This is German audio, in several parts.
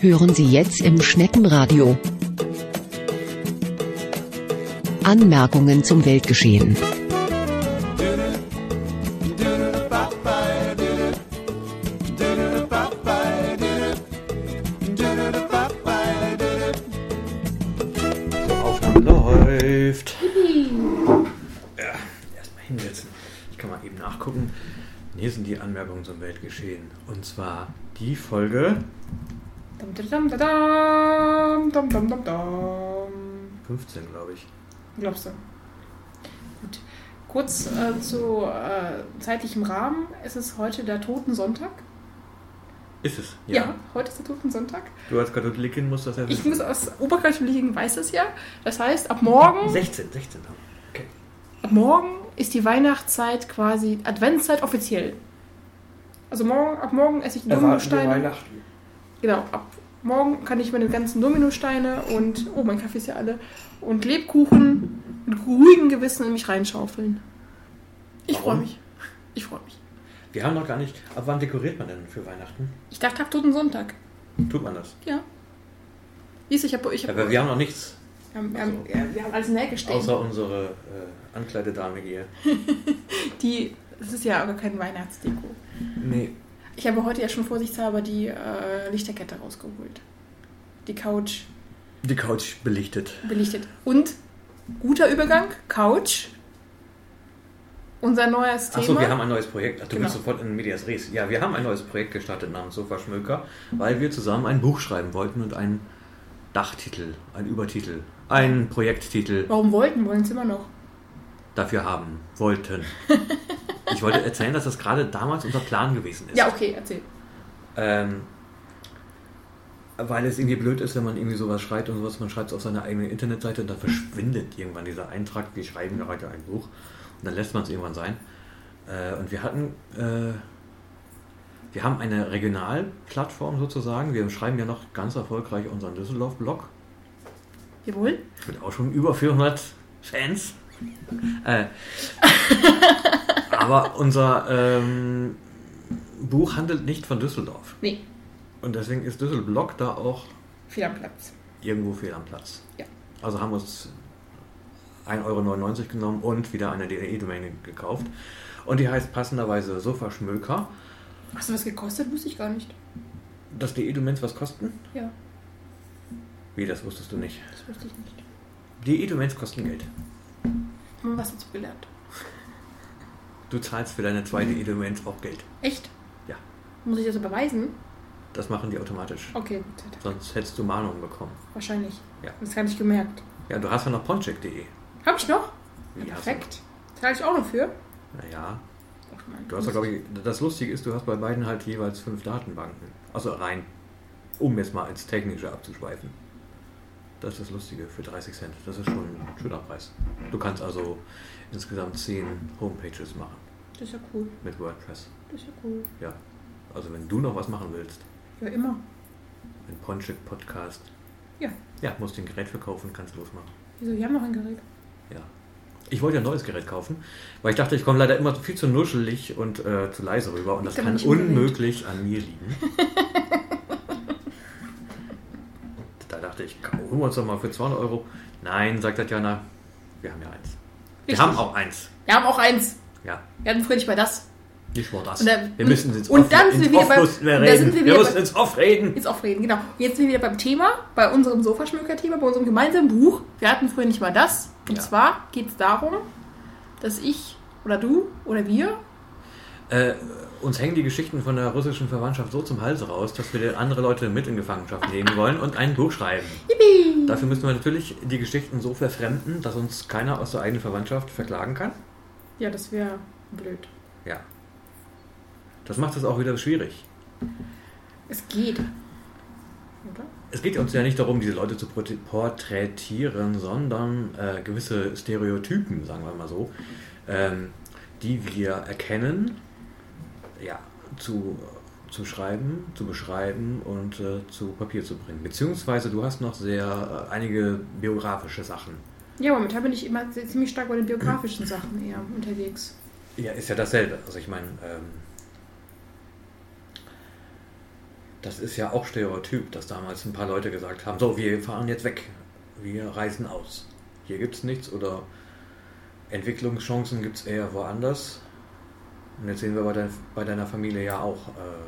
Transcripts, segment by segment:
hören Sie jetzt im Schneckenradio. Anmerkungen zum Weltgeschehen. Aufnahme läuft. Ja, erstmal hinsetzen. Ich kann mal eben nachgucken. Hier sind die Anmerkungen zum Weltgeschehen. Und zwar die Folge 15, glaube ich. Glaubst du? Gut. Kurz zu zeitlichem Rahmen. Es ist heute der Totensonntag. Ist es? Ja, heute ist der Totensonntag. Du als Katholikin musst das ja wissen. Ich muss aus Oberkatholiken weiß es ja. Das heißt, ab morgen... 16. Okay. Ab morgen ist die Weihnachtszeit quasi Adventszeit offiziell. Also ab morgen esse ich Dominosteine. Weihnachten. Genau, ab morgen kann ich meine ganzen Dominosteine und, oh, mein Kaffee ist ja alle, und Lebkuchen mit ruhigem Gewissen in mich reinschaufeln. Ich freue mich. Wir haben noch gar nicht... Ab wann dekoriert man denn für Weihnachten? Ich dachte, ab Totensonntag. Tut man das? Ja. Siehst du, Aber wir haben noch nichts. Wir haben alles in der Ecke stehen. Außer unsere Ankleidedame hier. Das ist ja aber kein Weihnachtsdeko. Nee. Ich habe heute ja schon vorsichtshalber die Lichterkette rausgeholt. Die Couch. Die Couch belichtet. Und, guter Übergang, Couch. Unser neues Thema. Achso, wir haben ein neues Projekt. Du Genau. bist sofort in Medias Res. Ja, wir haben ein neues Projekt gestartet namens Sofaschmöker, weil wir zusammen ein Buch schreiben wollten und einen Dachtitel, einen Übertitel, einen Projekttitel Warum wollen es immer noch? dafür haben wollten. Ich wollte erzählen, dass das gerade damals unser Plan gewesen ist. Ja, okay, erzähl. Weil es irgendwie blöd ist, wenn man irgendwie sowas schreibt und sowas, man schreibt es auf seiner eigenen Internetseite und dann verschwindet irgendwann dieser Eintrag, wir schreiben ja heute ein Buch und dann lässt man es irgendwann sein. Und wir haben eine Regionalplattform sozusagen, wir schreiben ja noch ganz erfolgreich unseren Düsseldorf-Blog. Jawohl. Mit auch schon über 400 Fans. Aber unser Buch handelt nicht von Düsseldorf. Nee. Und deswegen ist Düsselblog da auch Fehl am Platz. irgendwo fehl am Platz. Ja. Also haben wir uns 1,99 Euro genommen und wieder eine DE-Domain gekauft. Und die heißt passenderweise Sofaschmöker. Hast du was gekostet? Wusste ich gar nicht. Das DE-Domains was kosten? Ja, Wie, das wusstest du nicht. das wusste ich nicht. DE-Domains kosten Geld. Haben wir was dazu gelernt? Du zahlst für deine 2 DE-Domains auch Geld. Echt? Ja. Muss ich das überweisen? Das machen die automatisch. Okay, gut. Sonst hättest du Mahnungen bekommen. Wahrscheinlich. Ja. Das habe ich gemerkt. Ja, du hast ja noch poncheck.de. Hab ich noch? Wie Ja, hast perfekt. Zahle ich auch noch für? Naja, Ach, Mann. du hast ja, glaube ich, das Lustige ist, du hast bei beiden halt jeweils 5 Datenbanken. Also rein, um jetzt mal ins Technische abzuschweifen. Das ist das Lustige für 30 Cent. Das ist schon ein schöner Preis. Du kannst also insgesamt 10 Homepages machen Das ist ja cool. mit WordPress. Das ist ja cool. Ja, also wenn du noch was machen willst, Ja, immer. ein Poncheck-Podcast. Ja. Ja, musst den Gerät verkaufen, kannst losmachen. Wieso? Wir haben noch ein Gerät. Ja. Ich wollte ein neues Gerät kaufen, weil ich dachte, ich komme leider immer viel zu nuschelig und zu leise rüber und das Liegt aber kann nicht im Gerät. unmöglich an mir liegen. Da dachte ich, holen wir uns doch mal für 200 Euro. Nein, sagt Tatjana, wir haben ja eins. Wir Richtig. haben auch eins. Wir haben auch eins. Ja, Wir hatten früher nicht mal das. nicht nur das. Und dann- wir müssen ins und dann Off- sind ins wir wieder Off beim- reden. da sind wir wieder müssen bei- ins Off reden. Jetzt aufreden, genau. Jetzt sind wir wieder beim Thema, bei unserem Sofaschmöker-Thema, bei unserem gemeinsamen Buch. Wir hatten früher nicht mal das. Und Ja. zwar geht es darum, dass ich oder du oder wir, Uns hängen die Geschichten von der russischen Verwandtschaft so zum Hals raus, dass wir andere Leute mit in Gefangenschaft nehmen wollen und ein Buch schreiben. yippie, Dafür müssen wir natürlich die Geschichten so verfremden, dass uns keiner aus der eigenen Verwandtschaft verklagen kann. ja, das wäre blöd. Ja. Das macht es auch wieder schwierig. Es geht. Oder? Es geht uns ja nicht darum, diese Leute zu porträtieren, sondern gewisse Stereotypen, sagen wir mal so, die wir erkennen, ja, zu schreiben, zu beschreiben und zu Papier zu bringen. Beziehungsweise du hast noch einige biografische Sachen. Ja, momentan bin ich immer ziemlich stark bei den biografischen Sachen eher unterwegs. Ja, ist ja dasselbe. Also ich meine, Das ist ja auch Stereotyp, dass damals ein paar Leute gesagt haben, so, wir fahren jetzt weg, wir reisen aus. Hier gibt es nichts oder Entwicklungschancen gibt es eher woanders. Und jetzt sehen wir bei deiner Familie ja auch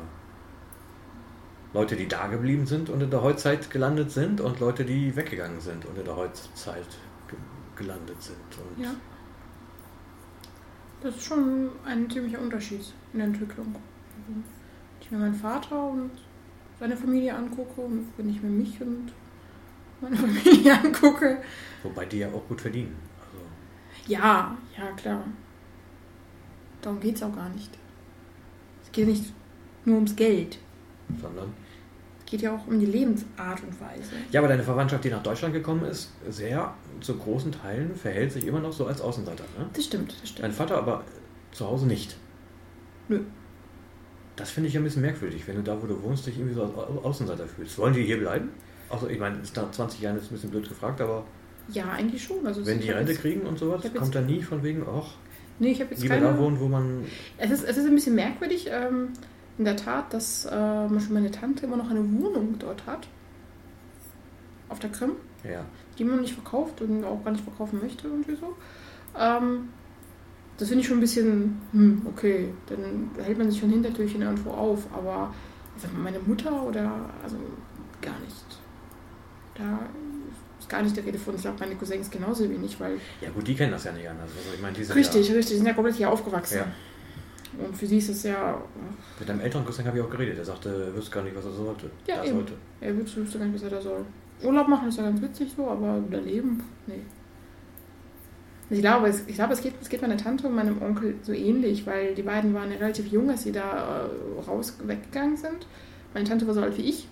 Leute, die da geblieben sind und in der Heutzeit gelandet sind und Leute, die weggegangen sind und in der Heutzeit gelandet sind. Und Ja. Das ist schon ein ziemlicher Unterschied in der Entwicklung. Also, wenn ich mir meinen Vater und seine Familie angucke und wenn ich mir mich und meine Familie angucke. Wobei die ja auch gut verdienen. Also, Ja, klar. Darum geht es auch gar nicht. Es geht nicht nur ums Geld. sondern. Es geht ja auch um die Lebensart und Weise. Ja, aber deine Verwandtschaft, die nach Deutschland gekommen ist, sehr zu großen Teilen verhält sich immer noch so als Außenseiter. Ne? Das stimmt. Dein Vater aber zu Hause nicht. Nö. Das finde ich ein bisschen merkwürdig, wenn du da, wo du wohnst, dich irgendwie so als Außenseiter fühlst. Wollen die hier bleiben? Also ich meine, ist nach 20 Jahren jetzt ein bisschen blöd gefragt, aber Ja, eigentlich schon. Also wenn die Rente kriegen und sowas, ich hab kommt da nie von wegen, Nee, ich habe jetzt lieber keine... da wohnen, wo man... Es ist ein bisschen merkwürdig, in der Tat, dass meine Tante immer noch eine Wohnung dort hat. Auf der Krim. Ja. Die man nicht verkauft und auch gar nicht verkaufen möchte irgendwie so. Das finde ich schon ein bisschen, okay, dann hält man sich schon Hintertürchen irgendwo auf, aber ich sag mal, meine Mutter also gar nicht. Da ist gar nicht der Rede von. Ich glaube, meine Cousins genauso wenig, weil... Ja gut, die kennen das ja nicht anders. Also ich meine, die sind Richtig, die sind ja komplett hier aufgewachsen. Ja. Und für sie ist es ja... Mit deinem älteren Cousin habe ich auch geredet. Er sagte, er wüsste gar nicht, was er sollte. Ja, da eben. sollte. Er wüsste gar nicht, was er da soll. Urlaub machen ist ja ganz witzig so, aber Leben, nee. Ich glaube, es geht meiner Tante und meinem Onkel so ähnlich, weil die beiden waren ja relativ jung, als sie da weggegangen sind. Meine Tante war so alt wie ich.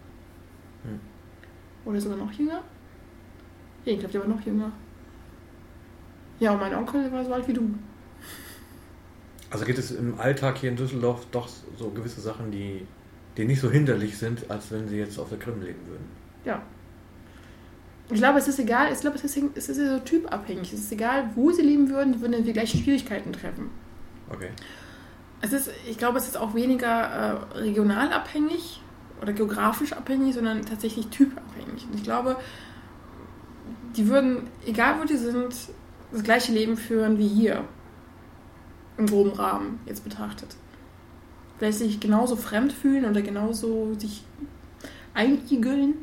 Oder sogar noch jünger. Ja, ich glaube, die war noch jünger. Ja, und mein Onkel war so alt wie du. Also gibt es im Alltag hier in Düsseldorf doch so gewisse Sachen, die nicht so hinderlich sind, als wenn sie jetzt auf der Krim leben würden. Ja. Ich glaube, es ist egal, es ist so typabhängig. Es ist egal, wo sie leben würden, die würden die gleichen Schwierigkeiten treffen. Okay. Ich glaube, es ist auch weniger regional abhängig oder geografisch abhängig, sondern tatsächlich typabhängig. Und ich glaube, die würden, egal wo die sind, das gleiche Leben führen wie hier. Im groben Rahmen jetzt betrachtet. Vielleicht sich genauso fremd fühlen oder genauso sich einigeln.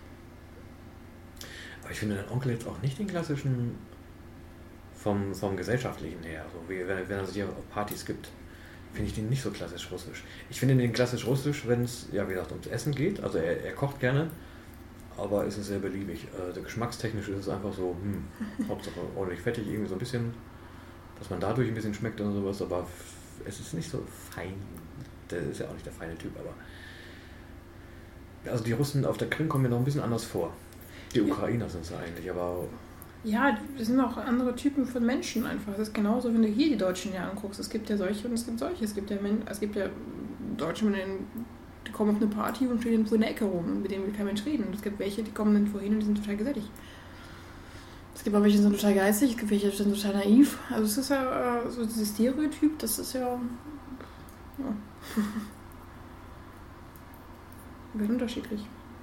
Aber ich finde dein Onkel jetzt auch nicht den klassischen vom Gesellschaftlichen her. So wie wenn er sich auf Partys gibt, finde ich den nicht so klassisch russisch. Ich finde den klassisch russisch, wenn es, ja wie gesagt, ums Essen geht. Also er kocht gerne, aber es ist sehr beliebig. Also geschmackstechnisch ist es einfach so, Hauptsache ordentlich fettig, irgendwie so ein bisschen, dass man dadurch ein bisschen schmeckt und sowas, aber es ist nicht so fein. Der ist ja auch nicht der feine Typ, aber also die Russen auf der Krim kommen mir noch ein bisschen anders vor. Die Ukrainer sind es eigentlich, aber... Ja, das sind auch andere Typen von Menschen einfach. Das ist genauso, wenn du hier die Deutschen ja anguckst. Es gibt ja solche und es gibt solche. Es gibt ja Deutsche, die kommen auf eine Party und stehen irgendwo in der Ecke rum, mit denen will kein Mensch reden. Und es gibt welche, die kommen dann vorhin und die sind total gesellig. Es gibt auch welche, die sind total geistig, es gibt welche, die sind total naiv. Also es ist ja so dieses Stereotyp, das ist ja... Wird unterschiedlich.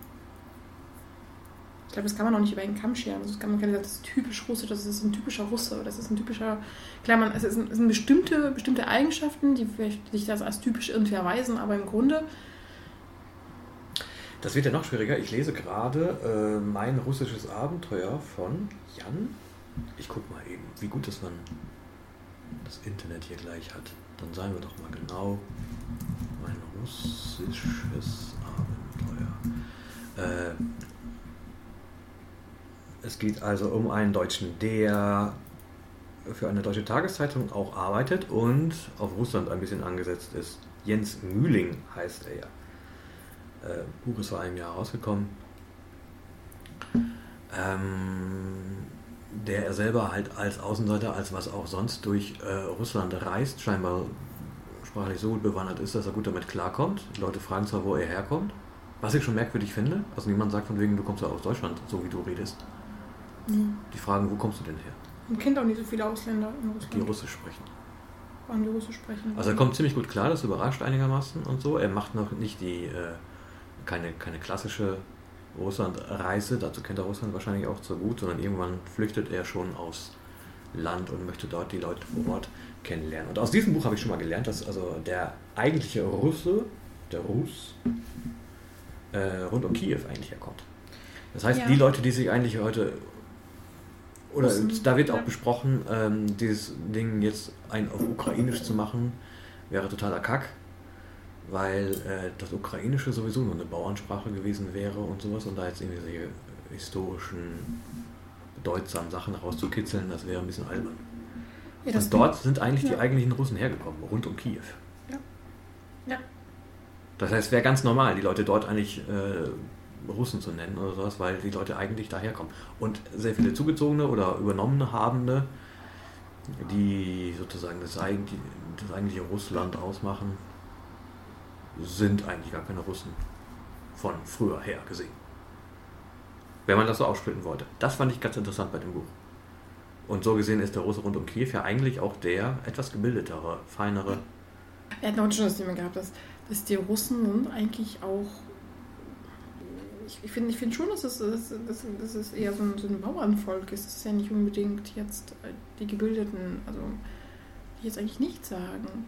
Ich glaube, das kann man auch nicht über einen Kamm scheren. Also man kann sagen, das ist typisch Russisch, das ist ein typischer Russe, das ist ein typischer... Klar, es sind bestimmte Eigenschaften, die sich das als typisch irgendwie erweisen, aber im Grunde... Das wird ja noch schwieriger. Ich lese gerade mein russisches Abenteuer von Jan. Ich gucke mal eben, wie gut das man das Internet hier gleich hat. Dann sagen wir doch mal genau mein russisches Abenteuer. Es geht also um einen Deutschen, der für eine deutsche Tageszeitung auch arbeitet und auf Russland ein bisschen angesetzt ist. Jens Mühling heißt er ja. Buch ist vor einem Jahr rausgekommen. Der er selber halt als Außenseiter, als was auch sonst durch Russland reist, scheinbar sprachlich so gut bewandert ist, dass er gut damit klarkommt. Die Leute fragen zwar, wo er herkommt, was ich schon merkwürdig finde. Also niemand sagt von wegen, du kommst ja aus Deutschland, so wie du redest. Mhm. Die fragen, wo kommst du denn her? Man kennt auch nicht so viele Ausländer in Russland. Die Russisch sprechen. Die Russisch sprechen. Also er kommt ziemlich gut klar, das überrascht einigermaßen und so. Er macht noch nicht die keine klassische Russlandreise, dazu kennt er Russland wahrscheinlich auch zu gut, sondern irgendwann flüchtet er schon aufs Land und möchte dort die Leute vor Ort kennenlernen. Und aus diesem Buch habe ich schon mal gelernt, dass also der eigentliche Russe, der Russ, rund um Kiew eigentlich herkommt. Das heißt, die Leute, die sich eigentlich heute, oder da wird auch besprochen, dieses Ding jetzt auf Ukrainisch zu machen, wäre totaler Kack, weil das Ukrainische sowieso nur eine Bauernsprache gewesen wäre und sowas und da jetzt irgendwie solche historischen, bedeutsamen Sachen rauszukitzeln, das wäre ein bisschen albern. Ja, und dort sind eigentlich die eigentlichen Russen hergekommen, rund um Kiew. Ja. Das heißt, es wäre ganz normal, die Leute dort eigentlich Russen zu nennen oder sowas, weil die Leute eigentlich daherkommen. Und sehr viele Zugezogene oder Übernommene Habende, die sozusagen das eigentliche Russland ausmachen, sind eigentlich gar keine Russen von früher her gesehen. Wenn man das so aufsplitten wollte. Das fand ich ganz interessant bei dem Buch. Und so gesehen ist der Russe rund um Kiew ja eigentlich auch der etwas gebildetere, feinere. Wir hatten auch schon das Thema gehabt, dass die Russen sind eigentlich auch. Ich finde schon, dass es eher so ein Bauernvolk ist. Es ist ja nicht unbedingt jetzt die Gebildeten, also die jetzt eigentlich nichts sagen.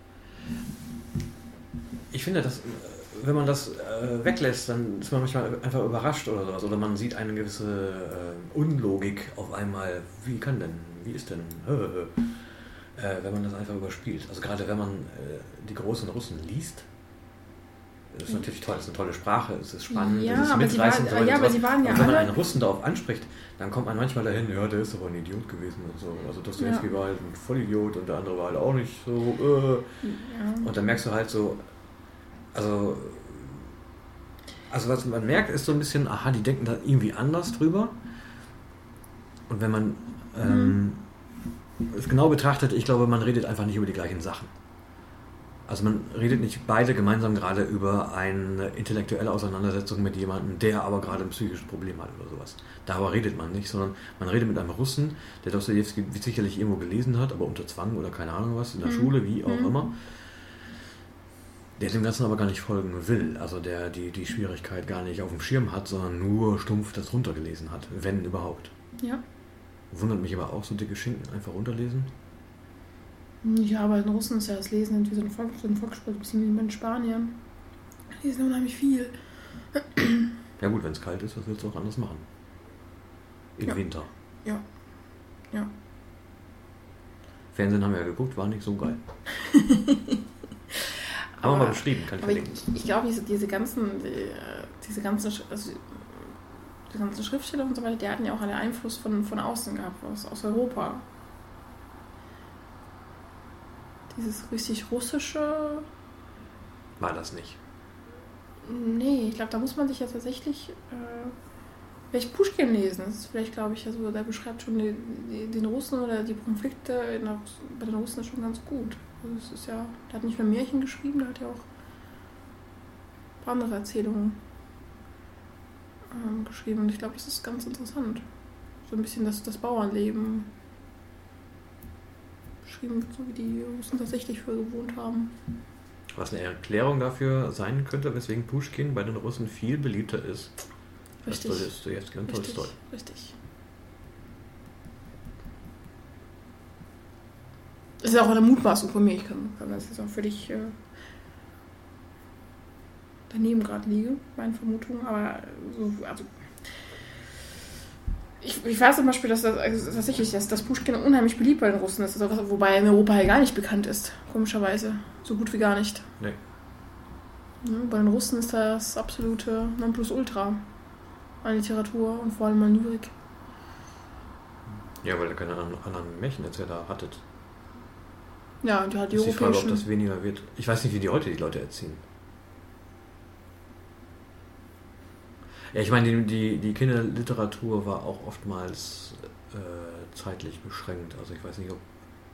Ich finde, dass, wenn man das weglässt, dann ist man manchmal einfach überrascht oder sowas. Oder man sieht eine gewisse Unlogik auf einmal. Wie ist denn? Wenn man das einfach überspielt. Also gerade wenn man die großen Russen liest, das ist natürlich toll, das ist eine tolle Sprache, es ist spannend, es ist mitreißend. Aber sie waren ja und wenn man einen Russen darauf anspricht, dann kommt man manchmal dahin, ja, der ist aber ein Idiot gewesen und so. Also Dostojewski war halt ein Vollidiot und der andere war halt auch nicht so. Und dann merkst du halt so, also was man merkt, ist so ein bisschen, aha, die denken da irgendwie anders drüber. Und wenn man es genau betrachtet, ich glaube, man redet einfach nicht über die gleichen Sachen. Also man redet nicht beide gemeinsam gerade über eine intellektuelle Auseinandersetzung mit jemandem, der aber gerade ein psychisches Problem hat oder sowas. Darüber redet man nicht, sondern man redet mit einem Russen, der Dostojewski sicherlich irgendwo gelesen hat, aber unter Zwang oder keine Ahnung was, in der Schule, wie auch immer, der dem Ganzen aber gar nicht folgen will. Also der die Schwierigkeit gar nicht auf dem Schirm hat, sondern nur stumpf das runtergelesen hat, wenn überhaupt. Ja. Wundert mich aber auch, so dicke Schinken einfach runterlesen. Ja, aber in Russen ist ja das Lesen wie so ein Volkssport, beziehungsweise in Spanien. Die lesen unheimlich viel. Ja gut, wenn es kalt ist, was willst du auch anders machen? Im Winter. Ja. Fernsehen haben wir ja geguckt, war nicht so geil. Haben wir mal beschrieben, kann ich verlinken. Ich glaube, diese ganzen Schriftsteller und so weiter, die hatten ja auch einen Einfluss von außen gehabt, aus Europa. Dieses richtig russische... War das nicht? Nee, ich glaube, da muss man sich ja tatsächlich vielleicht Puschkin lesen. Das ist vielleicht, glaube ich, also der beschreibt schon den Russen oder die Konflikte bei den Russen schon ganz gut. Also es ist ja, der hat nicht nur Märchen geschrieben, der hat ja auch ein paar andere Erzählungen geschrieben. Und ich glaube, das ist ganz interessant. So ein bisschen das Bauernleben beschrieben wird, so wie die Russen tatsächlich früher gewohnt haben. Was eine Erklärung dafür sein könnte, weswegen Puschkin bei den Russen viel beliebter ist als Dostojewski und Tolstoi. Richtig. Das ist auch eine Mutmaßung von mir. Ich kann das jetzt auch völlig daneben gerade liege, meine Vermutung. Aber also ich weiß zum Beispiel, dass tatsächlich dass Puschkin unheimlich beliebt bei den Russen ist, also, wobei er in Europa ja gar nicht bekannt ist, komischerweise. So gut wie gar nicht. Nee. Ja, bei den Russen ist das absolute Nonplusultra an Literatur und vor allem an Lyrik. Ja, weil ihr keine anderen Märchenerzähler hattet. Ja, und die ist die Frage, ob das weniger wird. Ich weiß nicht, wie die heute die Leute erziehen. Ja, ich meine, die Kinderliteratur war auch oftmals zeitlich beschränkt. Also ich weiß nicht, ob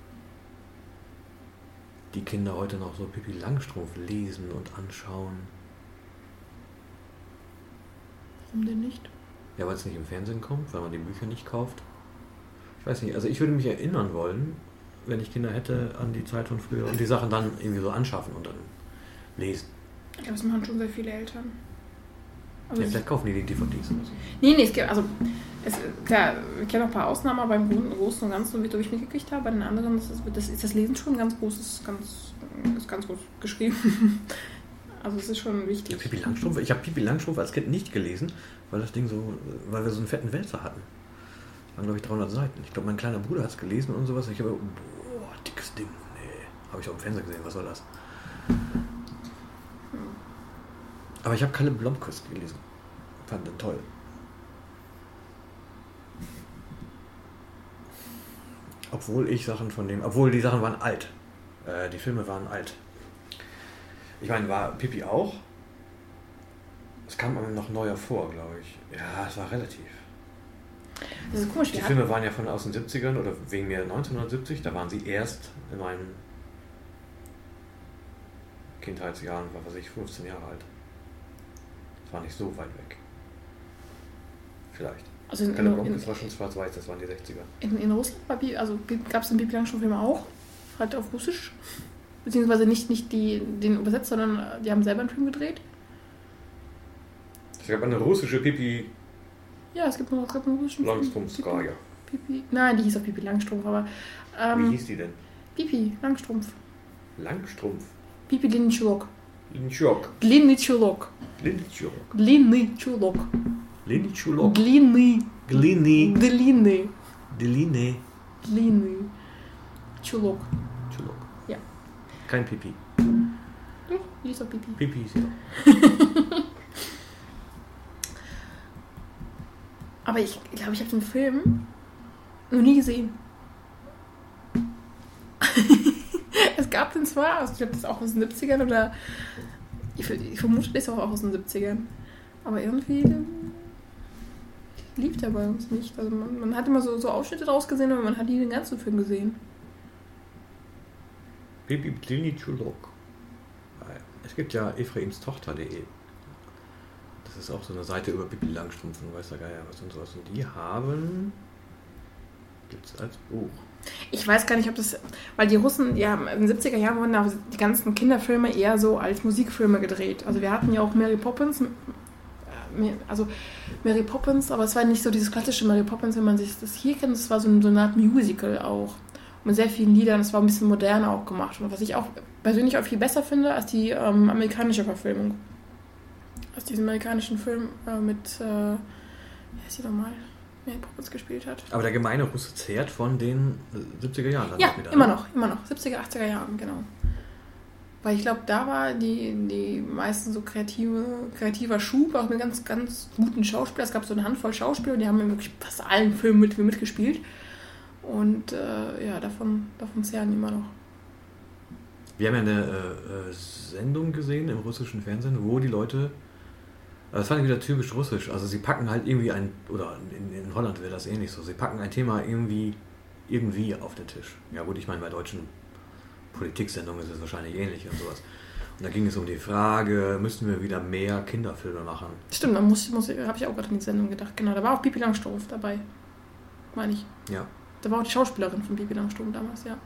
die Kinder heute noch so Pippi Langstrumpf lesen und anschauen. Warum denn nicht? Ja, weil es nicht im Fernsehen kommt, weil man die Bücher nicht kauft. Ich weiß nicht, also ich würde mich erinnern wollen, wenn ich Kinder hätte, an die Zeit von früher und die Sachen dann irgendwie so anschaffen und dann lesen. Ich glaube, das machen schon sehr viele Eltern. Also Ja, vielleicht kaufen die DVDs oder so. Nee, es gibt, also, klar, ich kenne noch ein paar Ausnahmen, aber im Großen und Ganzen, so wie ich mitgekriegt habe, bei den anderen ist das Lesen schon ganz groß geschrieben. Also es ist schon wichtig. Pippi Langstrumpf, ich habe Pippi Langstrumpf als Kind nicht gelesen, weil wir so einen fetten Wälzer hatten. Das waren, glaube ich, 300 Seiten. Ich glaube, mein kleiner Bruder hat es gelesen und sowas. Ich habe, dickes Ding. Nee, habe ich auch im Fernsehen gesehen. Was war das? Aber ich habe Kalle Blomqvist gelesen. Fand den toll. Obwohl die Sachen waren alt. Die Filme waren alt. Ich meine, war Pippi auch? Es kam einem noch neuer vor, glaube ich. Ja, es war relativ. Das ist komisch. Die Filme waren ja aus den 70ern oder wegen mir 1970. Da waren sie erst in meinen Kindheitsjahren, war ich 15 Jahre alt. Das war nicht so weit weg. Vielleicht. Also das war schon schwarz-weiß, das waren die 60er. In Russland gab es den Pippi Langstrumpf-Film auch, halt auf Russisch. Beziehungsweise nicht den übersetzt, sondern die haben selber einen Film gedreht. Es gab eine russische Pippi. Ja, es gibt einen russischen Langstrumpfskaya. Nein, die hieß auch Pippi Langstrumpf, aber... Wie hieß die denn? Pippi Langstrumpf. Langstrumpf? Pippi Длинный чулок. Линчок. Длинный чулок. Линчок. Длинный чулок. Длинный чулок. Длинный. Длинный. Длинный. Длинный. Длинный. Чулок. Chulok. Ja. Kein Pipi. Die ist auch Pipi. Pipi ist ja. Aber ich glaube, ich habe den Film noch nie gesehen. Es gab den zwar, also ich glaube, das ist auch aus den 70ern oder ich vermute, das ist auch aus den 70ern. Aber irgendwie lief der bei uns nicht. Also man hat immer so Ausschnitte draus gesehen, aber man hat nie den ganzen Film gesehen. Pipi Длинный Chulok. Es gibt ja ephraimstochter.de. Das ist auch so eine Seite über Pippi Langstrumpf und weiß der Geier was und sowas. Und die gibt es als Buch. Ich weiß gar nicht, ob das, weil die Russen, ja, in den 70er Jahren wurden die ganzen Kinderfilme eher so als Musikfilme gedreht. Also wir hatten ja auch Mary Poppins, aber es war nicht so dieses klassische Mary Poppins, wenn man sich das hier kennt, es war so eine Art Musical auch. Mit sehr vielen Liedern, es war ein bisschen moderner auch gemacht. Und was ich auch persönlich auch viel besser finde als die amerikanische Verfilmung. Aus diesem amerikanischen Film mit, wie heißt die nochmal? Mary Poppins gespielt hat. Aber der gemeine Russe zehrt von den 70er Jahren. Ja, immer noch. 70er, 80er Jahren, genau. Weil ich glaube, da war die meisten so kreativer Schub, auch mit ganz, ganz guten Schauspielern. Es gab so eine Handvoll Schauspieler und die haben in wirklich fast allen Filmen mitgespielt. Und davon zehren die immer noch. Wir haben ja eine Sendung gesehen im russischen Fernsehen, wo die Leute, das fand ich wieder typisch russisch, also sie packen halt irgendwie oder in Holland wäre das ähnlich so, sie packen ein Thema irgendwie auf den Tisch. Ja gut, ich meine, bei deutschen Politiksendungen ist es wahrscheinlich ähnlich und sowas. Und da ging es um die Frage, müssen wir wieder mehr Kinderfilme machen? Stimmt, da habe ich auch gerade an die Sendung gedacht. Genau, da war auch Pippi Langstrumpf dabei, meine ich. Ja. Da war auch die Schauspielerin von Pippi Langstrumpf damals, ja.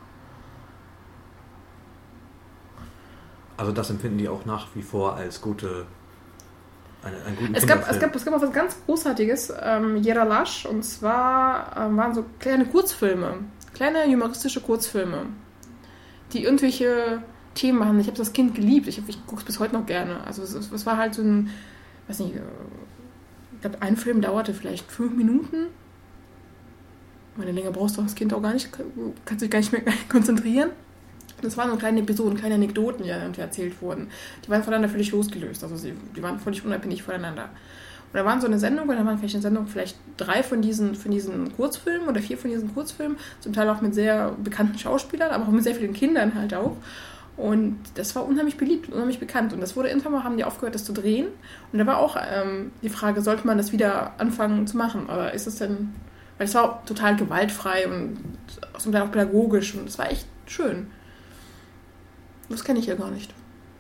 Also das empfinden die auch nach wie vor als einen guten Es gab auch was ganz Großartiges, Yeralash, und zwar waren so kleine Kurzfilme, kleine humoristische Kurzfilme, die irgendwelche Themen machen. Ich habe das Kind geliebt, ich gucke es bis heute noch gerne. Also es war halt so ein, weiß nicht, ich glaube, ein Film dauerte vielleicht 5 Minuten. Meine länger brauchst du das Kind auch gar nicht, kannst dich gar nicht mehr konzentrieren. Das waren so kleine Episoden, kleine Anekdoten, die irgendwie erzählt wurden. Die waren voneinander völlig losgelöst, also die waren völlig unabhängig voneinander. Und da waren so eine Sendung, und da waren vielleicht 3 von diesen Kurzfilmen oder 4 von diesen Kurzfilmen, zum Teil auch mit sehr bekannten Schauspielern, aber auch mit sehr vielen Kindern halt auch. Und das war unheimlich beliebt, unheimlich bekannt. Und das wurde irgendwann mal, haben die aufgehört, das zu drehen. Und da war auch die Frage, sollte man das wieder anfangen zu machen? Aber ist es denn, weil es war auch total gewaltfrei und zum Teil auch pädagogisch und es war echt schön. Das kenne ich ja gar nicht.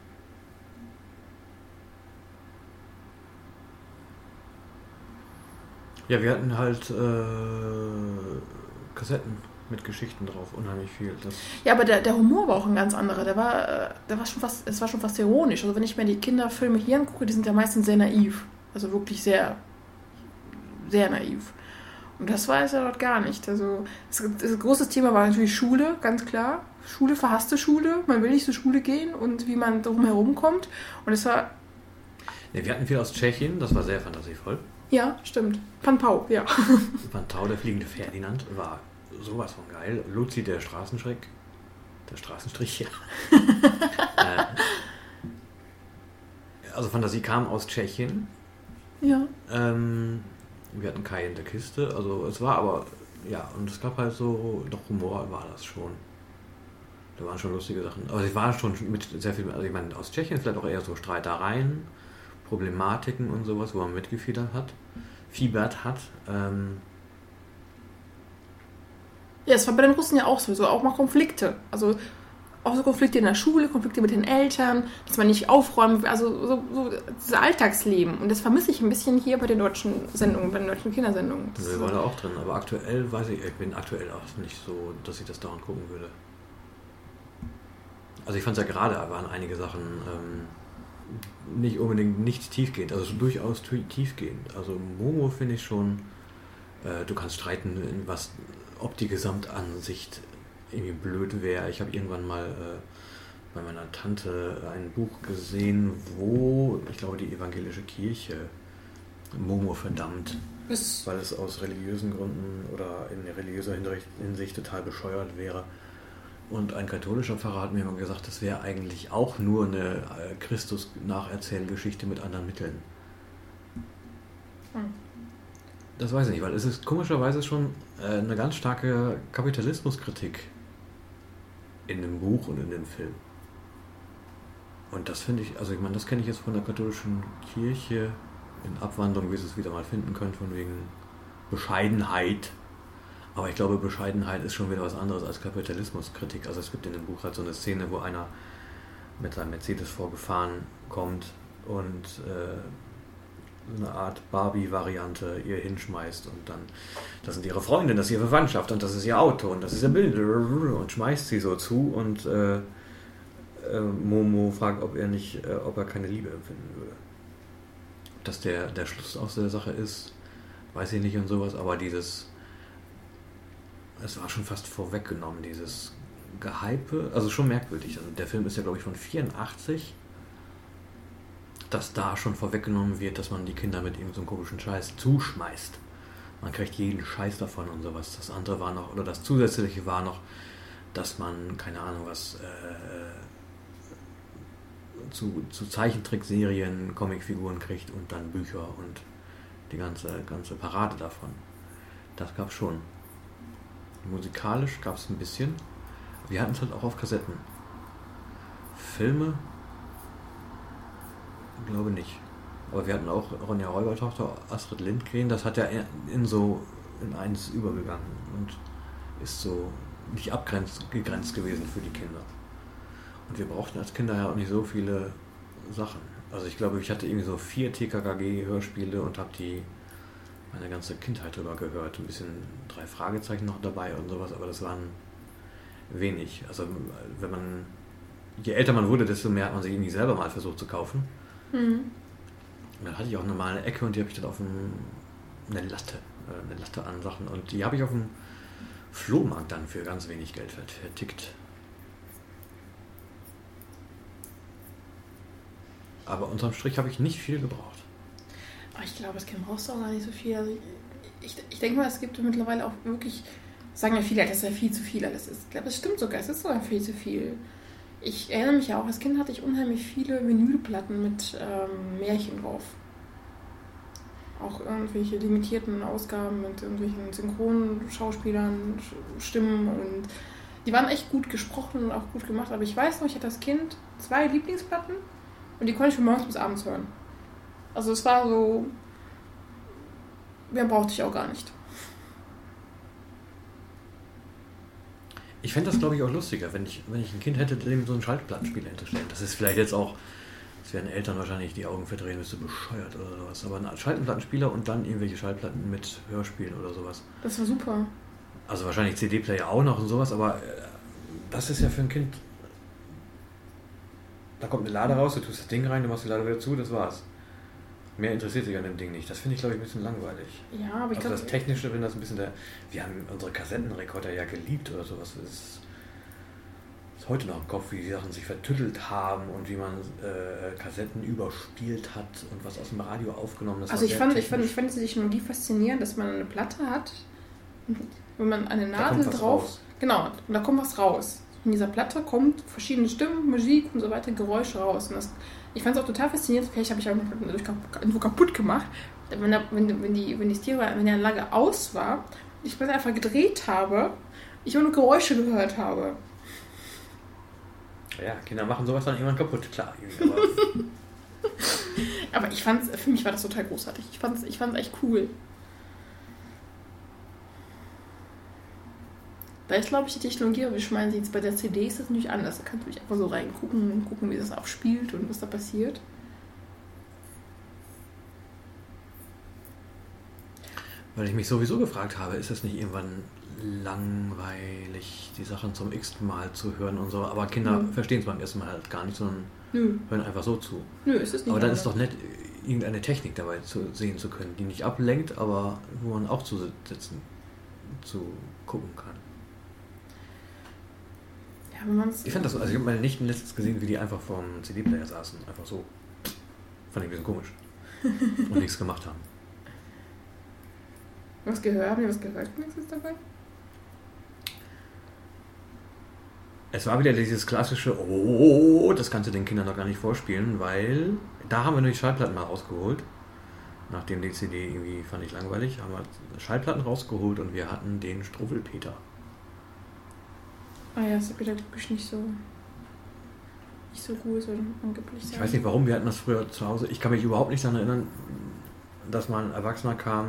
Ja, wir hatten halt Kassetten mit Geschichten drauf, unheimlich viel. Ja, aber der Humor war auch ein ganz anderer. Es war schon fast ironisch. Also wenn ich mir die Kinderfilme hier angucke, die sind ja meistens sehr naiv. Also wirklich sehr, sehr naiv. Und das war es ja dort gar nicht. Also das große Thema war natürlich Schule, ganz klar. Schule, verhasste Schule. Man will nicht zur Schule gehen und wie man drum herum kommt. Und es war... Ja, wir hatten viel aus Tschechien, das war sehr fantasievoll. Ja, stimmt. Pan Pau, ja. Pan Pau, der fliegende Ferdinand, war sowas von geil. Luzi, der Straßenschreck. Der Straßenstrich, ja. Also Fantasie kam aus Tschechien. Ja. Wir hatten Kai in der Kiste, also es war aber, ja, und es gab halt so, doch Humor war das schon. Da waren schon lustige Sachen. Aber ich war schon mit sehr viel, also ich meine, aus Tschechien vielleicht auch eher so Streitereien, Problematiken und sowas, wo man mitgefiebert hat. Ja, es war bei den Russen ja auch so auch mal Konflikte. Also auch so Konflikte in der Schule, Konflikte mit den Eltern, dass man nicht aufräumt, also so dieses Alltagsleben. Und das vermisse ich ein bisschen hier bei den deutschen Sendungen, bei den deutschen Kindersendungen. Wir waren da auch drin, aber aktuell ich bin aktuell auch nicht so, dass ich das dauernd gucken würde. Also ich fand es ja gerade, waren einige Sachen nicht unbedingt nicht tiefgehend, also durchaus tiefgehend. Also Momo finde ich schon, du kannst streiten, ob die Gesamtansicht irgendwie blöd wäre. Ich habe irgendwann mal bei meiner Tante ein Buch gesehen, wo, ich glaube, die evangelische Kirche Momo verdammt, weil es aus religiösen Gründen oder in religiöser Hinsicht total bescheuert wäre. Und ein katholischer Pfarrer hat mir immer gesagt, das wäre eigentlich auch nur eine Christus-Nacherzählgeschichte mit anderen Mitteln. Das weiß ich nicht, weil es ist komischerweise schon eine ganz starke Kapitalismuskritik in dem Buch und in dem Film. Und das finde ich, also ich meine, das kenne ich jetzt von der katholischen Kirche in Abwandlung, wie sie es wieder mal finden können, von wegen Bescheidenheit. Aber ich glaube, Bescheidenheit ist schon wieder was anderes als Kapitalismuskritik. Also es gibt in dem Buch halt so eine Szene, wo einer mit seinem Mercedes vorgefahren kommt und eine Art Barbie-Variante ihr hinschmeißt und dann, das sind ihre Freundin, das ist ihre Verwandtschaft und das ist ihr Auto und das ist ihr Bild und schmeißt sie so zu und Momo fragt, ob er keine Liebe empfinden würde. Dass der Schluss aus der Sache ist, weiß ich nicht und sowas, aber es war schon fast vorweggenommen, dieses Gehype, also schon merkwürdig. Also der Film ist ja, glaube ich, von 84, dass da schon vorweggenommen wird, dass man die Kinder mit irgendeinem so komischen Scheiß zuschmeißt. Man kriegt jeden Scheiß davon und sowas. Das andere war noch, oder das Zusätzliche war noch, dass man, keine Ahnung was, zu Zeichentrickserien, Comicfiguren kriegt und dann Bücher und die ganze Parade davon. Das gab es schon. Musikalisch gab es ein bisschen. Wir hatten es halt auch auf Kassetten. Filme? Ich glaube nicht. Aber wir hatten auch Ronja Räubertochter, Astrid Lindgren. Das hat ja in eins übergegangen und ist so nicht gegrenzt gewesen für die Kinder. Und wir brauchten als Kinder ja auch nicht so viele Sachen. Also ich glaube, ich hatte irgendwie so 4 TKKG-Hörspiele und habe meine ganze Kindheit drüber gehört. Ein bisschen 3 Fragezeichen noch dabei und sowas, aber das waren wenig. Also je älter man wurde, desto mehr hat man sich irgendwie selber mal versucht zu kaufen. Mhm. Und dann hatte ich auch eine Ecke und die habe ich dann auf eine Latte an Sachen und die habe ich auf dem Flohmarkt dann für ganz wenig Geld vertickt. Aber unterm Strich habe ich nicht viel gebraucht. Ich glaube, das brauchst du auch gar nicht so viel. Also ich denke mal, es gibt mittlerweile auch wirklich, sagen ja viele, das ist ja viel zu viel alles. Ich glaube, das stimmt sogar, es ist sogar viel zu viel. Ich erinnere mich ja auch, als Kind hatte ich unheimlich viele Vinylplatten mit Märchen drauf. Auch irgendwelche limitierten Ausgaben mit irgendwelchen Synchronschauspielern, Stimmen und die waren echt gut gesprochen und auch gut gemacht. Aber ich weiß noch, ich hatte als Kind 2 Lieblingsplatten und die konnte ich von morgens bis abends hören. Also es war so, mehr brauchte ich auch gar nicht. Ich fände das, glaube ich, auch lustiger, wenn ich ein Kind hätte, dem so einen Schallplattenspieler hinzustellen. Das ist vielleicht jetzt auch, das werden Eltern wahrscheinlich die Augen verdrehen, bist du bescheuert oder sowas. Aber ein Schallplattenspieler und dann irgendwelche Schallplatten mit Hörspielen oder sowas. Das war super. Also wahrscheinlich CD-Player auch noch und sowas, aber das ist ja für ein Kind, da kommt eine Lade raus, du tust das Ding rein, du machst die Lade wieder zu, das war's. Mehr interessiert sich an dem Ding nicht. Das finde ich, glaube ich, ein bisschen langweilig. Ja, aber ich also glaube... das Technische, wenn das ein bisschen wir haben unsere Kassettenrekorder ja geliebt oder sowas. Das ist heute noch im Kopf, wie die Sachen sich vertüttelt haben und wie man Kassetten überspielt hat und was aus dem Radio aufgenommen ist. Also ich fand diese Technologie faszinierend, dass man eine Platte hat, wenn man eine Nadel drauf... Raus. Genau, und da kommt was raus. In dieser Platte kommt verschiedene Stimmen, Musik und so weiter, Geräusche raus. Und ich fand es auch total faszinierend, vielleicht habe ich auch irgendwo kaputt gemacht, wenn die Anlage aus war und ich das einfach gedreht habe, ich immer nur Geräusche gehört habe. Ja, Kinder machen sowas dann irgendwann kaputt, klar. Aber für mich war das total großartig. Ich fand's echt cool. Da ist, glaube ich, die Technologie, aber ich meine, jetzt bei der CD ist das natürlich anders. Da kannst du nicht einfach so reingucken und gucken, wie das abspielt und was da passiert. Weil ich mich sowieso gefragt habe, ist es nicht irgendwann langweilig, die Sachen zum x-ten Mal zu hören und so. Aber Kinder verstehen es beim ersten Mal halt gar nicht, sondern hören einfach so zu. Nö, ist es nicht. Aber dann ist doch nett, irgendeine Technik dabei sehen zu können, die nicht ablenkt, aber wo man auch zu gucken kann. Ja, ich fand das so, also ich habe meine Nichten letztens gesehen, wie die einfach vorm CD-Player saßen, einfach so. Fand ich ein bisschen komisch. Und nichts gemacht haben. Was gehört? Haben die was gehört? Nichts ist dabei? Es war wieder dieses klassische, oh, das kannst du den Kindern noch gar nicht vorspielen, weil da haben wir nur die Schallplatten mal rausgeholt. Nachdem die CD irgendwie, fand ich langweilig, haben wir Schallplatten rausgeholt und wir hatten den Struwwelpeter. Ah ja, das ist wieder typisch nicht so gut, so angeblich sein. Ich weiß nicht warum, wir hatten das früher zu Hause. Ich kann mich überhaupt nicht daran erinnern, dass mal ein Erwachsener kam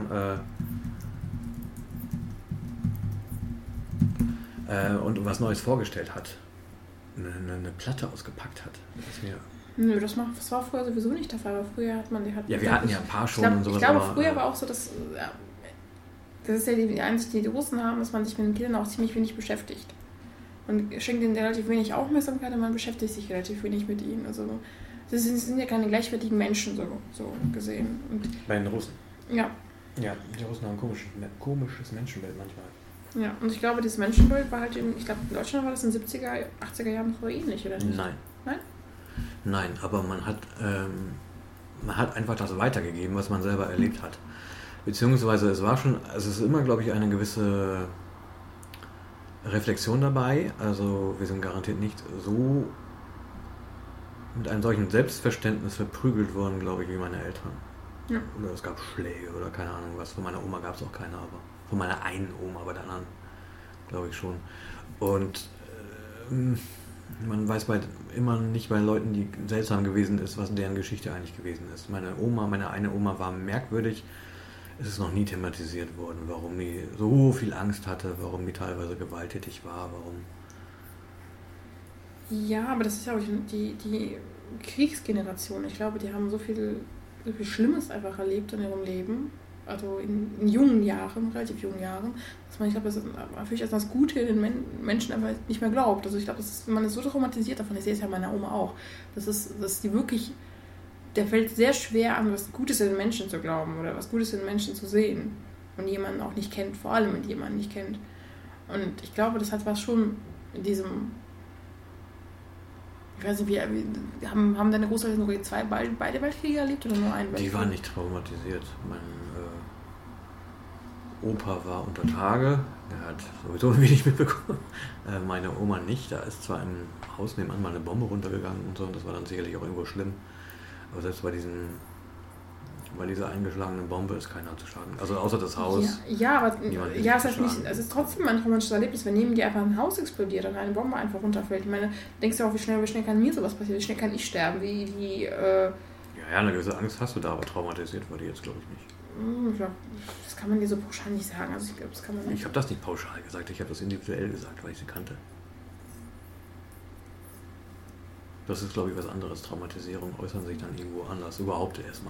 und was Neues vorgestellt hat. Eine Platte ausgepackt hat. Nö, das war früher sowieso nicht der Fall, aber früher hat man die halt... Ja, wir hatten ja ein paar schon und sowas. Ich glaube, früher war auch so, dass... das ist ja die Einsicht, die Russen haben, dass man sich mit den Kindern auch ziemlich wenig beschäftigt. Und schenkt ihnen relativ wenig Aufmerksamkeit und man beschäftigt sich relativ wenig mit ihnen. Also das sind ja keine gleichwertigen Menschen, so gesehen. Und bei den Russen? Ja. Ja, die Russen haben ein komisches Menschenbild manchmal. Ja, und ich glaube, dieses Menschenbild war halt in Deutschland war das in den 70er, 80er Jahren so ähnlich, oder nicht? Nein. Nein? Nein, aber man hat einfach das weitergegeben, was man selber erlebt hat. Beziehungsweise es ist immer, glaube ich, eine gewisse Reflexion dabei. Also wir sind garantiert nicht so mit einem solchen Selbstverständnis verprügelt worden, glaube ich, wie meine Eltern. Ja. Oder es gab Schläge oder keine Ahnung was. Von meiner Oma gab es auch keine, aber von meiner einen Oma, bei der anderen glaube ich schon. Und man weiß immer nicht bei Leuten, die seltsam gewesen ist, was deren Geschichte eigentlich gewesen ist. Meine eine Oma war merkwürdig. Es ist noch nie thematisiert worden, warum die so viel Angst hatte, warum die teilweise gewalttätig war, warum... Ja, aber das ist ja auch die Kriegsgeneration. Ich glaube, die haben so viel Schlimmes einfach erlebt in ihrem Leben, also in jungen Jahren, relativ jungen Jahren, dass man, ich glaube, das ist natürlich erst das Gute in den Menschen einfach nicht mehr glaubt. Also ich glaube, man ist so traumatisiert davon, ich sehe es ja meiner Oma auch, dass die wirklich... Der fällt sehr schwer an, was Gutes in den Menschen zu glauben oder was Gutes in den Menschen zu sehen und jemanden auch nicht kennt, vor allem wenn jemanden nicht kennt. Und ich glaube, das hat was schon in diesem, ich weiß nicht, haben deine Großeltern sogar beide Weltkriege erlebt oder nur einen Weltkrieg? Die waren nicht traumatisiert. Mein Opa war unter Tage, der hat sowieso wenig mitbekommen. Meine Oma nicht, da ist zwar im Haus nebenan mal eine Bombe runtergegangen und so, und das war dann sicherlich auch irgendwo schlimm. Aber selbst bei dieser eingeschlagenen Bombe ist keiner zu schaden. Also außer das Haus. Ja, aber es heißt nicht, es ist trotzdem ein traumatisches Erlebnis, wenn neben dir einfach ein Haus explodiert und eine Bombe einfach runterfällt. Ich meine, denkst du auch, wie schnell kann mir sowas passieren? Wie schnell kann ich sterben? Ja, eine gewisse Angst hast du da, aber traumatisiert war die jetzt, glaube ich, nicht. Ich glaube, das kann man dir so pauschal nicht sagen. Also ich glaube, das kann man nicht. Ich habe das nicht pauschal gesagt, ich habe das individuell gesagt, weil ich sie kannte. Das ist, glaube ich, was anderes. Traumatisierung äußern sich dann irgendwo anders. Überhaupt erstmal.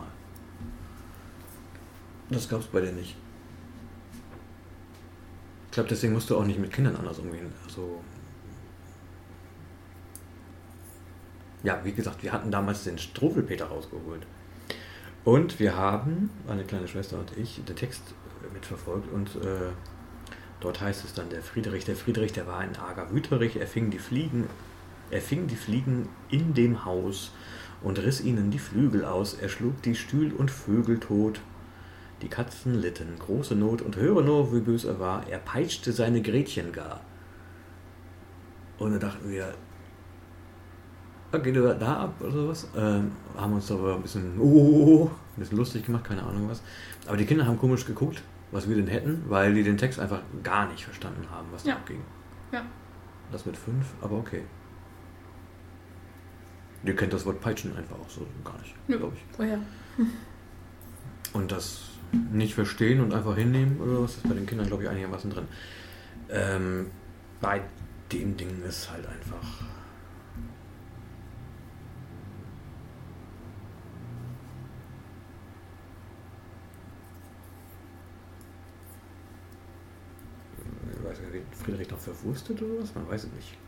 Das gab es bei dir nicht. Ich glaube, deswegen musst du auch nicht mit Kindern anders umgehen. Also ja, wie gesagt, wir hatten damals den Struwwelpeter rausgeholt. Und wir haben, meine kleine Schwester und ich, den Text mitverfolgt und dort heißt es dann, der Friedrich, der war ein arger Wüterich, er fing die Fliegen in dem Haus und riss ihnen die Flügel aus, er schlug die Stühl und Vögel tot. Die Katzen litten große Not und höre nur, wie bös er war, er peitschte seine Gretchen gar. Und da dachten wir, geht er da ab oder sowas? Haben uns darüber ein bisschen lustig gemacht, keine Ahnung was. Aber die Kinder haben komisch geguckt, was wir denn hätten, weil die den Text einfach gar nicht verstanden haben, was da abging. Ja. Das mit 5, aber okay. Ihr kennt das Wort Peitschen einfach auch so gar nicht, glaube ich. Woher? Und das nicht verstehen und einfach hinnehmen oder was, ist bei den Kindern, glaube ich, einigermaßen drin. Bei dem Ding ist halt einfach... Ich weiß nicht, wird Friedrich noch verwurstet oder was? Man weiß es nicht.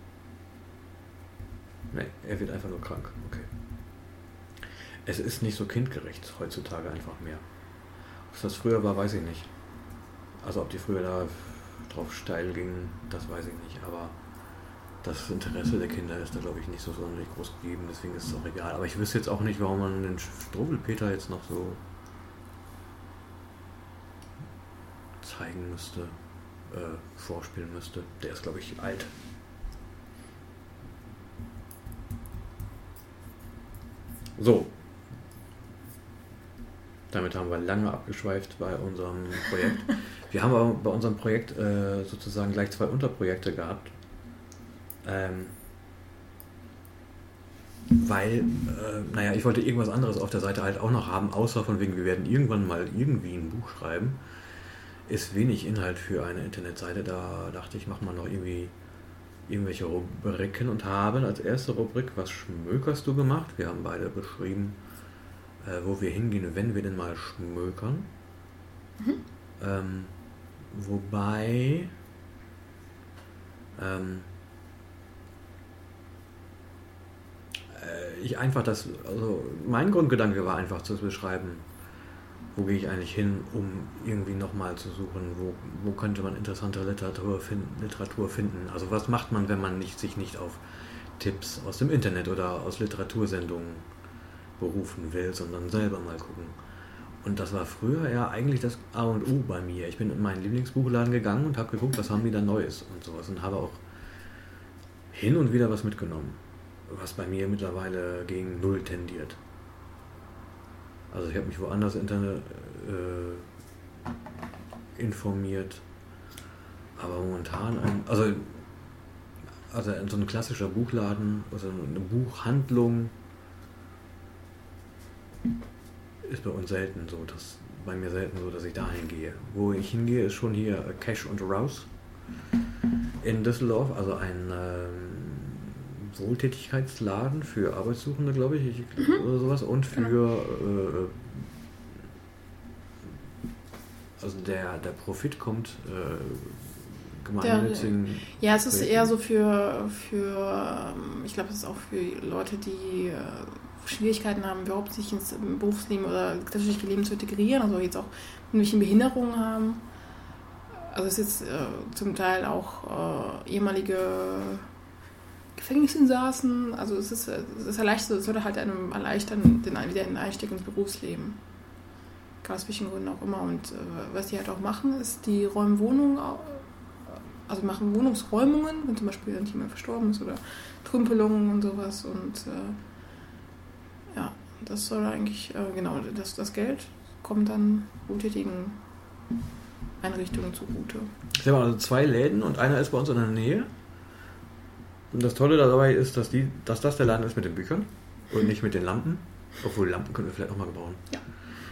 Nee, er wird einfach nur krank. Okay. Es ist nicht so kindgerecht heutzutage einfach mehr. Was das früher war, weiß ich nicht. Also ob die früher da drauf steil gingen, das weiß ich nicht. Aber das Interesse der Kinder ist da, glaube ich, nicht so sonderlich groß gegeben. Deswegen ist es auch egal. Aber ich wüsste jetzt auch nicht, warum man den Struwwelpeter jetzt noch so zeigen müsste, vorspielen müsste. Der ist, glaube ich, alt. So. Damit haben wir lange abgeschweift bei unserem Projekt. Wir haben aber bei unserem Projekt sozusagen gleich 2 Unterprojekte gehabt. Weil, ich wollte irgendwas anderes auf der Seite halt auch noch haben, außer von wegen, wir werden irgendwann mal irgendwie ein Buch schreiben. Ist wenig Inhalt für eine Internetseite. Da dachte ich, mach mal noch irgendwie irgendwelche Rubriken und haben als erste Rubrik, was schmökerst du gemacht? Wir haben beide beschrieben, wo wir hingehen, wenn wir denn mal schmökern. Wobei ich einfach mein Grundgedanke war einfach zu beschreiben, wo gehe ich eigentlich hin, um irgendwie nochmal zu suchen, wo könnte man interessante Literatur finden. Also was macht man, wenn man sich nicht auf Tipps aus dem Internet oder aus Literatursendungen berufen will, sondern selber mal gucken. Und das war früher ja eigentlich das A und O bei mir. Ich bin in meinen Lieblingsbuchladen gegangen und habe geguckt, was haben die da Neues und sowas und habe auch hin und wieder was mitgenommen, was bei mir mittlerweile gegen 0 tendiert. Also ich habe mich woanders informiert, aber momentan also so ein klassischer Buchladen, also eine Buchhandlung ist bei uns selten so, dass ich dahin gehe. Wo ich hingehe, ist schon hier Cash und Rouse in Düsseldorf, also ein Wohltätigkeitsladen für Arbeitssuchende, glaube ich, oder sowas, und für also der Profit kommt gemeinnützigen... Ja, es ist eher so für ich glaube, es ist auch für Leute, die Schwierigkeiten haben, überhaupt sich ins Berufsleben oder gesellschaftliche Leben zu integrieren, also jetzt auch irgendwelche Behinderungen haben. Also es ist jetzt zum Teil auch ehemalige Gefängnisinsassen, also es sollte halt einem erleichtern, wieder den Einstieg ins Berufsleben. Aus welchen Gründen auch immer. Und was die halt auch machen, ist, die räumen Wohnungen, also machen Wohnungsräumungen, wenn zum Beispiel jemand verstorben ist oder Trümpelungen und sowas. Und das soll eigentlich, das Geld kommt dann wohltätigen Einrichtungen zugute. Ich habe also 2 Läden und einer ist bei uns in der Nähe. Und das Tolle dabei ist, dass das der Laden ist mit den Büchern und nicht mit den Lampen. Obwohl, Lampen können wir vielleicht auch mal gebrauchen. Ja.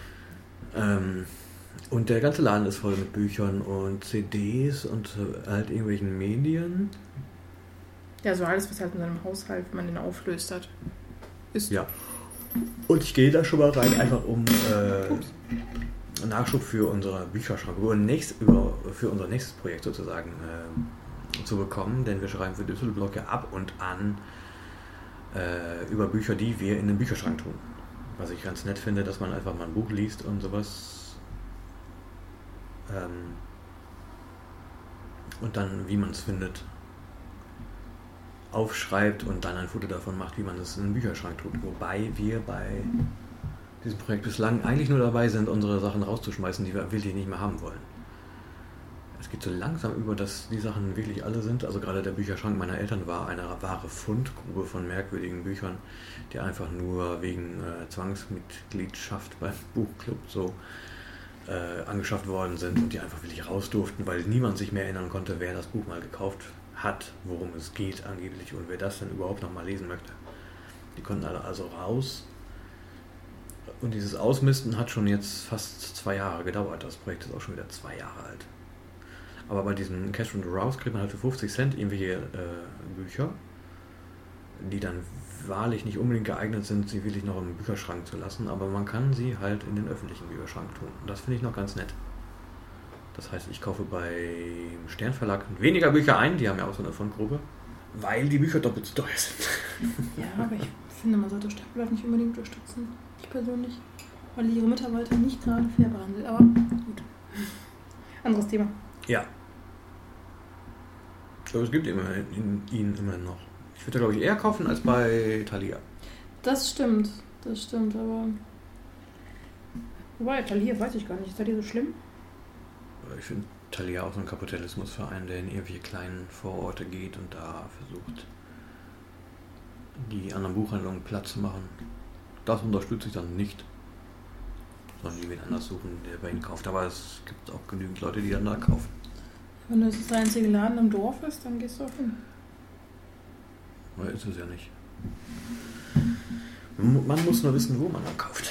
Und der ganze Laden ist voll mit Büchern und CDs und halt irgendwelchen Medien. Ja, so alles, was halt in seinem Haushalt, wenn man den auflöst hat, ist. Ja. Und ich gehe da schon mal rein, einfach um Nachschub für unsere Bücherschrank, für unser nächstes Projekt sozusagen zu bekommen, denn wir schreiben für Düsselblog ja ab und an über Bücher, die wir in den Bücherschrank tun. Was ich ganz nett finde, dass man einfach mal ein Buch liest und sowas und dann, wie man es findet, aufschreibt und dann ein Foto davon macht, wie man es in den Bücherschrank tut. Wobei wir bei diesem Projekt bislang eigentlich nur dabei sind, unsere Sachen rauszuschmeißen, die wir wirklich nicht mehr haben wollen. Es geht so langsam über, dass die Sachen wirklich alle sind. Also gerade der Bücherschrank meiner Eltern war eine wahre Fundgrube von merkwürdigen Büchern, die einfach nur wegen Zwangsmitgliedschaft beim Buchclub so angeschafft worden sind und die einfach wirklich raus durften, weil niemand sich mehr erinnern konnte, wer das Buch mal gekauft hat, worum es geht angeblich und wer das dann überhaupt noch mal lesen möchte. Die konnten alle also raus. Und dieses Ausmisten hat schon jetzt fast 2 Jahre gedauert. Das Projekt ist auch schon wieder 2 Jahre alt. Aber bei diesem Cash from the Rouse kriegt man halt für 50 Cent irgendwelche Bücher, die dann wahrlich nicht unbedingt geeignet sind, sie wirklich noch im Bücherschrank zu lassen, aber man kann sie halt in den öffentlichen Bücherschrank tun. Und das finde ich noch ganz nett. Das heißt, ich kaufe beim Sternverlag weniger Bücher ein, die haben ja auch so eine Fundgrube, weil die Bücher doppelt so teuer sind. Ja, aber ich finde, man sollte Sternverlag nicht unbedingt unterstützen. Ich persönlich, weil ihre Mitarbeiter nicht gerade fair behandelt. Aber gut. Anderes Thema. Ja. Aber es gibt ihn immerhin noch. Ich würde, glaube ich, eher kaufen als bei Thalia. Das stimmt, aber... Wobei, Thalia weiß ich gar nicht. Ist Thalia so schlimm? Ich finde Thalia auch so ein Kapitalismusverein, der in irgendwelche kleinen Vororte geht und da versucht, die anderen Buchhandlungen Platz zu machen. Das unterstütze ich dann nicht. Sondern die wen anders suchen, der bei ihnen kauft. Aber es gibt auch genügend Leute, die dann da kaufen. Wenn das der einzige Laden im Dorf ist, dann gehst du auch hin. Oder ist es ja nicht. Man muss nur wissen, wo man da kauft.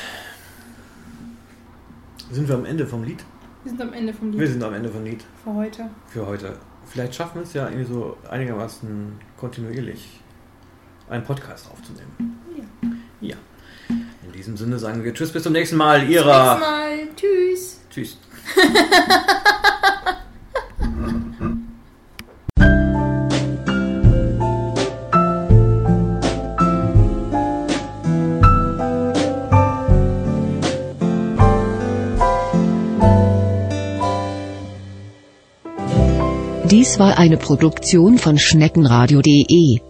Sind wir am Ende vom Lied? Wir sind am Ende vom Lied. Wir sind am Ende vom Lied. Für heute. Vielleicht schaffen wir es ja irgendwie so einigermaßen kontinuierlich einen Podcast aufzunehmen. Ja. In diesem Sinne sagen wir Tschüss, bis zum nächsten Mal. Bis zum nächsten Mal. Tschüss. Tschüss. Dies war eine Produktion von Schneckenradio.de.